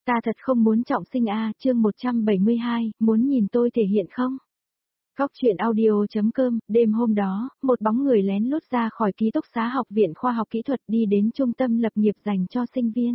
Ta thật không muốn trọng sinh chương 172, muốn nhìn tôi thể hiện không? Góc chuyện audio.com, đêm hôm đó, một bóng người lén lút ra khỏi ký túc xá Học viện Khoa học Kỹ thuật đi đến trung tâm lập nghiệp dành cho sinh viên.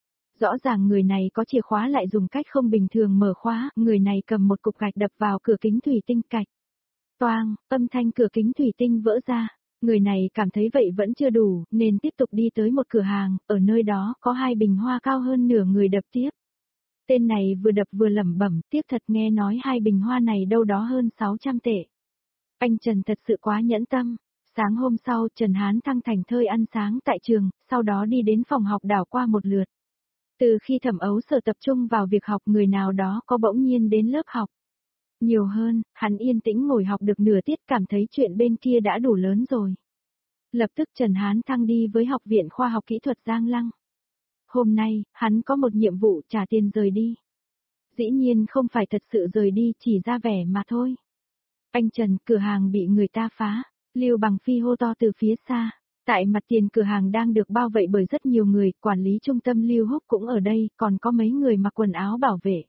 Rõ ràng người này có chìa khóa lại dùng cách không bình thường mở khóa, người này cầm một cục gạch đập vào cửa kính thủy tinh cạch. Toang, âm thanh cửa kính thủy tinh vỡ ra. Người này cảm thấy vậy vẫn chưa đủ, nên tiếp tục đi tới một cửa hàng, ở nơi đó có hai bình hoa cao hơn nửa người đập tiếp. Tên này vừa đập vừa lẩm bẩm, tiếc thật nghe nói hai bình hoa này đâu đó hơn 600 tệ. Anh Trần thật sự quá nhẫn tâm. Sáng hôm sau Trần Hán Thăng thành thơi ăn sáng tại trường, sau đó đi đến phòng học đảo qua một lượt. Từ khi Thẩm Ấu Sở tập trung vào việc học, người nào đó có bỗng nhiên đến lớp học. Nhiều hơn, hắn yên tĩnh ngồi học được nửa tiết, cảm thấy chuyện bên kia đã đủ lớn rồi. Lập tức Trần Hán Thăng đi với Học viện Khoa học Kỹ thuật Giang Lăng. Hôm nay, hắn có một nhiệm vụ trả tiền rời đi. Dĩ nhiên không phải thật sự rời đi, chỉ ra vẻ mà thôi. Anh Trần, cửa hàng bị người ta phá. Lưu Bằng Phi hô to từ phía xa. Tại mặt tiền cửa hàng đang được bao vây bởi rất nhiều người, quản lý trung tâm Lưu Húc cũng ở đây, còn có mấy người mặc quần áo bảo vệ.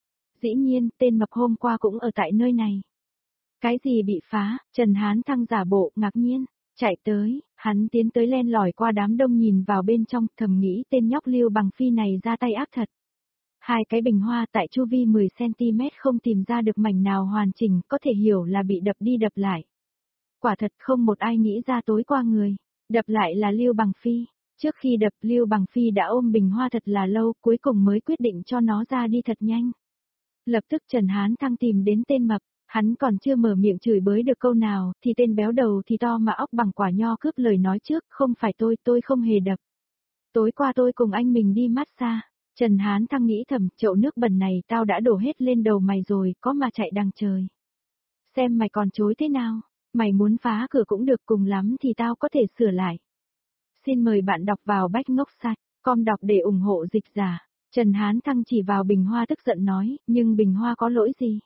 Dĩ nhiên, tên mập hôm qua cũng ở tại nơi này. Cái gì bị phá? Trần Hán Thăng giả bộ ngạc nhiên. Chạy tới, hắn tiến tới len lỏi qua đám đông nhìn vào bên trong, thầm nghĩ tên nhóc Lưu Bằng Phi này ra tay ác thật. Hai cái bình hoa tại chu vi 10cm không tìm ra được mảnh nào hoàn chỉnh, có thể hiểu là bị đập đi đập lại. Quả thật không một ai nghĩ ra tối qua người đập lại là Lưu Bằng Phi. Trước khi đập, Lưu Bằng Phi đã ôm bình hoa thật là lâu, cuối cùng mới quyết định cho nó ra đi thật nhanh. Lập tức Trần Hán Thăng tìm đến tên mập. Hắn còn chưa mở miệng chửi bới được câu nào, thì tên béo đầu thì to mà óc bằng quả nho cướp lời nói trước, không phải tôi không hề đập. Tối qua tôi cùng anh mình đi massage. Trần Hán Thăng nghĩ thầm, chậu nước bẩn này tao đã đổ hết lên đầu mày rồi, có mà chạy đằng trời. Xem mày còn chối thế nào, mày muốn phá cửa cũng được, cùng lắm thì tao có thể sửa lại. Xin mời bạn đọc vào Bách Ngốc Site, com đọc để ủng hộ dịch giả. Trần Hán Thăng chỉ vào bình hoa tức giận nói, nhưng bình hoa có lỗi gì?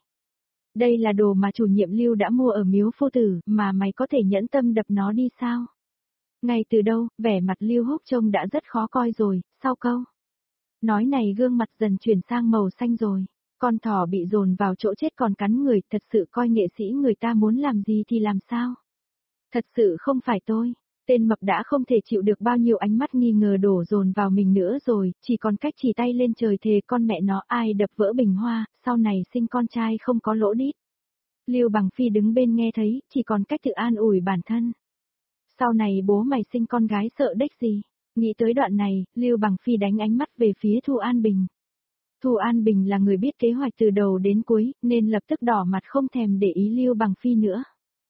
Đây là đồ mà chủ nhiệm Lưu đã mua ở Miếu Phu Tử, mà mày có thể nhẫn tâm đập nó đi sao? Ngay từ đâu, vẻ mặt Lưu Húc trông đã rất khó coi rồi, sau câu nói này gương mặt dần chuyển sang màu xanh rồi. Con thỏ bị dồn vào chỗ chết còn cắn người, thật sự coi nghệ sĩ người ta muốn làm gì thì làm sao? Thật sự không phải tôi. Tên mập đã không thể chịu được bao nhiêu ánh mắt nghi ngờ đổ dồn vào mình nữa rồi, chỉ còn cách chỉ tay lên trời thề con mẹ nó ai đập vỡ bình hoa, sau này sinh con trai không có lỗ đít. Lưu Bằng Phi đứng bên nghe thấy, chỉ còn cách tự an ủi bản thân. Sau này bố mày sinh con gái sợ đếch gì. Nghĩ tới đoạn này, Lưu Bằng Phi đánh ánh mắt về phía Thu An Bình. Thu An Bình là người biết kế hoạch từ đầu đến cuối, nên lập tức đỏ mặt không thèm để ý Lưu Bằng Phi nữa.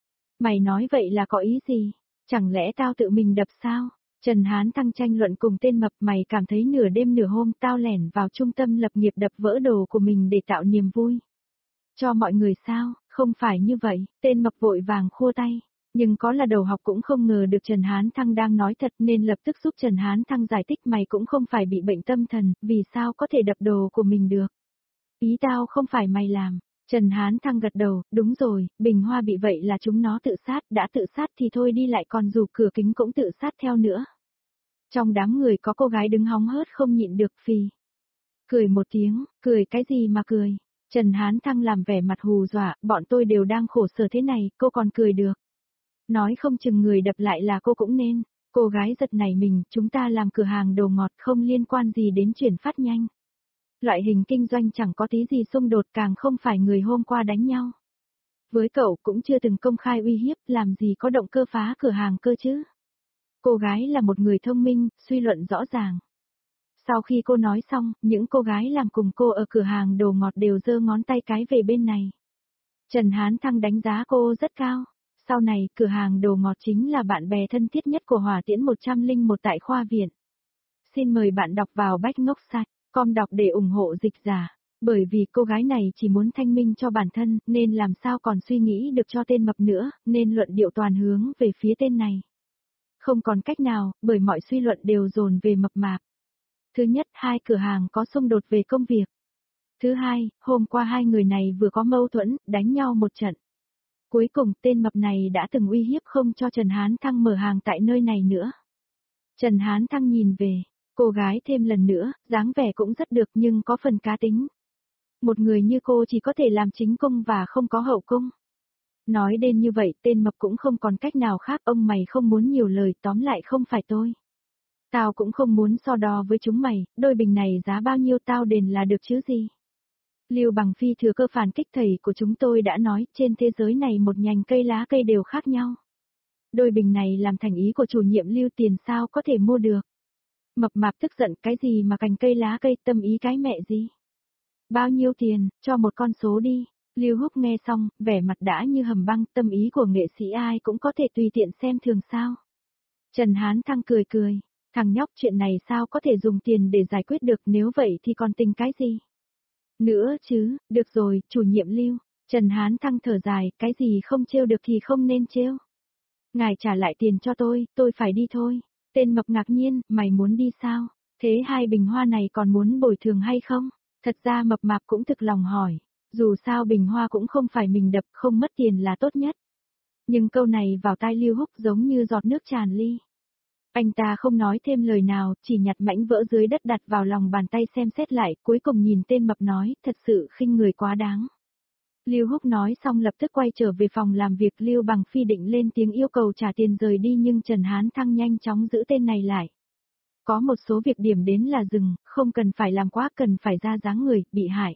Mày nói vậy là có ý gì? Chẳng lẽ tao tự mình đập sao? Trần Hán Thăng tranh luận cùng tên mập, mày cảm thấy nửa đêm nửa hôm tao lẻn vào trung tâm lập nghiệp đập vỡ đồ của mình để tạo niềm vui cho mọi người sao? Không phải như vậy, tên mập vội vàng khua tay. Nhưng có là đầu học cũng không ngờ được Trần Hán Thăng đang nói thật nên lập tức giúp Trần Hán Thăng giải thích, mày cũng không phải bị bệnh tâm thần, vì sao có thể đập đồ của mình được? Ý tao không phải mày làm. Trần Hán Thăng gật đầu, đúng rồi, bình hoa bị vậy là chúng nó tự sát, đã tự sát thì thôi đi lại còn dù cửa kính cũng tự sát theo nữa. Trong đám người có cô gái đứng hóng hớt không nhịn được phì. Cười một tiếng, cười cái gì mà cười? Trần Hán Thăng làm vẻ mặt hù dọa, bọn tôi đều đang khổ sở thế này, cô còn cười được. Nói không chừng người đập lại là cô cũng nên. Cô gái giật nảy mình, chúng ta làm cửa hàng đồ ngọt không liên quan gì đến chuyển phát nhanh. Loại hình kinh doanh chẳng có tí gì xung đột, càng không phải người hôm qua đánh nhau. Với cậu cũng chưa từng công khai uy hiếp, làm gì có động cơ phá cửa hàng cơ chứ. Cô gái là một người thông minh, suy luận rõ ràng. Sau khi cô nói xong, những cô gái làm cùng cô ở cửa hàng đồ ngọt đều giơ ngón tay cái về bên này. Trần Hán Thăng đánh giá cô rất cao. Sau này, cửa hàng đồ ngọt chính là bạn bè thân thiết nhất của Hỏa Tiễn 101 tại khoa viện. Xin mời bạn đọc vào Bách Ngốc Site, com đọc để ủng hộ dịch giả. Bởi vì cô gái này chỉ muốn thanh minh cho bản thân, nên làm sao còn suy nghĩ được cho tên mập nữa, nên luận điệu toàn hướng về phía tên này. Không còn cách nào, bởi mọi suy luận đều dồn về mập mạp. Thứ nhất, hai cửa hàng có xung đột về công việc. Thứ hai, hôm qua hai người này vừa có mâu thuẫn, đánh nhau một trận. Cuối cùng, tên mập này đã từng uy hiếp không cho Trần Hán Thăng mở hàng tại nơi này nữa. Trần Hán Thăng nhìn về, Cô gái thêm lần nữa, dáng vẻ cũng rất được nhưng có phần cá tính. Một người như cô chỉ có thể làm chính cung và không có hậu cung. Nói đến như vậy tên mập cũng không còn cách nào khác, ông mày không muốn nhiều lời, tóm lại không phải tôi. Tao cũng không muốn so đo với chúng mày, đôi bình này giá bao nhiêu tao đền là được chứ gì. Lưu Bằng Phi thừa cơ phản kích, thầy của chúng tôi đã nói trên thế giới này một nhành cây lá cây đều khác nhau. Đôi bình này làm thành ý của chủ nhiệm Lưu, tiền sao có thể mua được. Mập mạp tức giận, cái gì mà cành cây lá cây, tâm ý cái mẹ gì. Bao nhiêu tiền, cho một con số đi. Lưu Húc nghe xong, vẻ mặt đã như hầm băng, tâm ý của nghệ sĩ ai cũng có thể tùy tiện xem thường sao. Trần Hán Thăng cười cười, thằng nhóc, chuyện này sao có thể dùng tiền để giải quyết được, nếu vậy thì còn tình cái gì. Nữa chứ, được rồi, chủ nhiệm Lưu. Trần Hán Thăng thở dài, cái gì không trêu được thì không nên trêu. Ngài trả lại tiền cho tôi phải đi thôi. Tên mập ngạc nhiên, mày muốn đi sao? Thế hai bình hoa này còn muốn bồi thường hay không? Thật ra mập mạp cũng thực lòng hỏi. Dù sao bình hoa cũng không phải mình đập, không mất tiền là tốt nhất. Nhưng câu này vào tai Lưu Húc giống như giọt nước tràn ly. Anh ta không nói thêm lời nào, chỉ nhặt mảnh vỡ dưới đất đặt vào lòng bàn tay xem xét lại, cuối cùng nhìn tên mập nói, thật sự khinh người quá đáng. Lưu Húc nói xong lập tức quay trở về phòng làm việc. Lưu Bằng Phi định lên tiếng yêu cầu trả tiền rời đi nhưng Trần Hán Thăng nhanh chóng giữ tên này lại. Có một số việc điểm đến là dừng, không cần phải làm quá, cần phải ra dáng người, bị hại.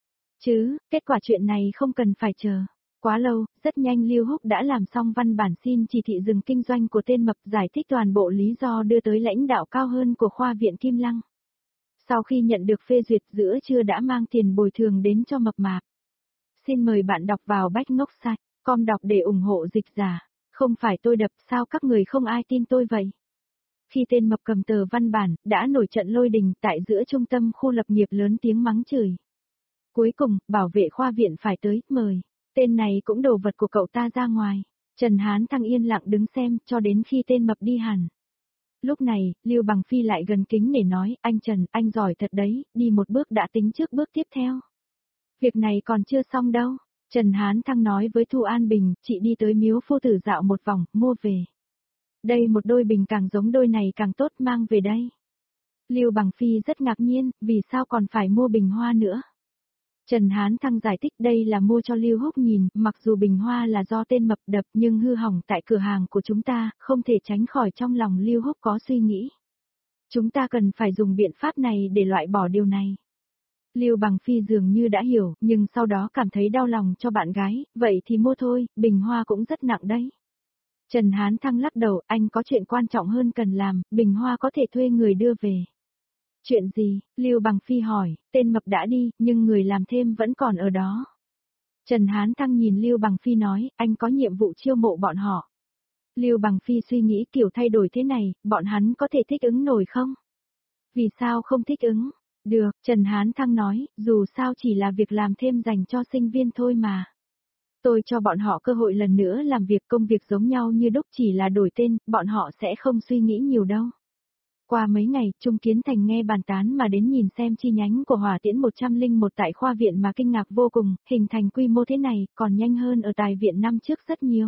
Chứ, kết quả chuyện này không cần phải chờ. Quá lâu, rất nhanh Lưu Húc đã làm xong văn bản xin chỉ thị dừng kinh doanh của tên mập, giải thích toàn bộ lý do đưa tới lãnh đạo cao hơn của khoa viện Kim Lăng. Sau khi nhận được phê duyệt, giữa trưa đã mang tiền bồi thường đến cho mập mạp. Xin mời bạn đọc vào Bách Ngốc Site, com đọc để ủng hộ dịch giả. Không phải tôi đập, sao các người không ai tin tôi vậy? Khi tên mập cầm tờ văn bản, đã nổi trận lôi đình tại giữa trung tâm khu lập nghiệp, lớn tiếng mắng chửi. Cuối cùng, bảo vệ khoa viện phải tới, mời. Tên này cũng đồ vật của cậu ta ra ngoài. Trần Hán Thăng yên lặng đứng xem, cho đến khi tên mập đi hẳn. Lúc này, Lưu Bằng Phi lại gần kính để nói, anh Trần, anh giỏi thật đấy, đi một bước đã tính trước bước tiếp theo. Việc này còn chưa xong đâu. Trần Hán Thăng nói với Thu An Bình, chị đi tới Miếu Phu Tử dạo một vòng, mua về. Đây một đôi bình càng giống đôi này càng tốt, mang về đây. Lưu Bằng Phi rất ngạc nhiên, vì sao còn phải mua bình hoa nữa. Trần Hán Thăng giải thích đây là mua cho Lưu Húc nhìn, mặc dù bình hoa là do tên mập đập nhưng hư hỏng tại cửa hàng của chúng ta, không thể tránh khỏi trong lòng Lưu Húc có suy nghĩ. Chúng ta cần phải dùng biện pháp này để loại bỏ điều này. Lưu Bằng Phi dường như đã hiểu, nhưng sau đó cảm thấy đau lòng cho bạn gái, vậy thì mua thôi, bình hoa cũng rất nặng đấy. Trần Hán Thăng lắc đầu, anh có chuyện quan trọng hơn cần làm, bình hoa có thể thuê người đưa về. Chuyện gì? Lưu Bằng Phi hỏi, tên mập đã đi, nhưng người làm thêm vẫn còn ở đó. Trần Hán Thăng nhìn Lưu Bằng Phi nói, anh có nhiệm vụ chiêu mộ bọn họ. Lưu Bằng Phi suy nghĩ, kiểu thay đổi thế này, bọn hắn có thể thích ứng nổi không? Vì sao không thích ứng? Được, Trần Hán Thăng nói, dù sao chỉ là việc làm thêm dành cho sinh viên thôi mà. Tôi cho bọn họ cơ hội lần nữa làm việc, công việc giống nhau như đúc, chỉ là đổi tên, bọn họ sẽ không suy nghĩ nhiều đâu. Qua mấy ngày, Trung Kiến Thành nghe bàn tán mà đến nhìn xem chi nhánh của Hỏa Tiễn 101 tại khoa viện mà kinh ngạc vô cùng, hình thành quy mô thế này, còn nhanh hơn ở tài viện năm trước rất nhiều.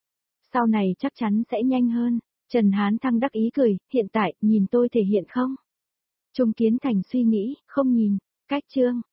Sau này chắc chắn sẽ nhanh hơn. Trần Hán Thăng đắc ý cười, hiện tại, nhìn tôi thể hiện không? Trung Kiến Thành suy nghĩ, không nhìn. Cách chương.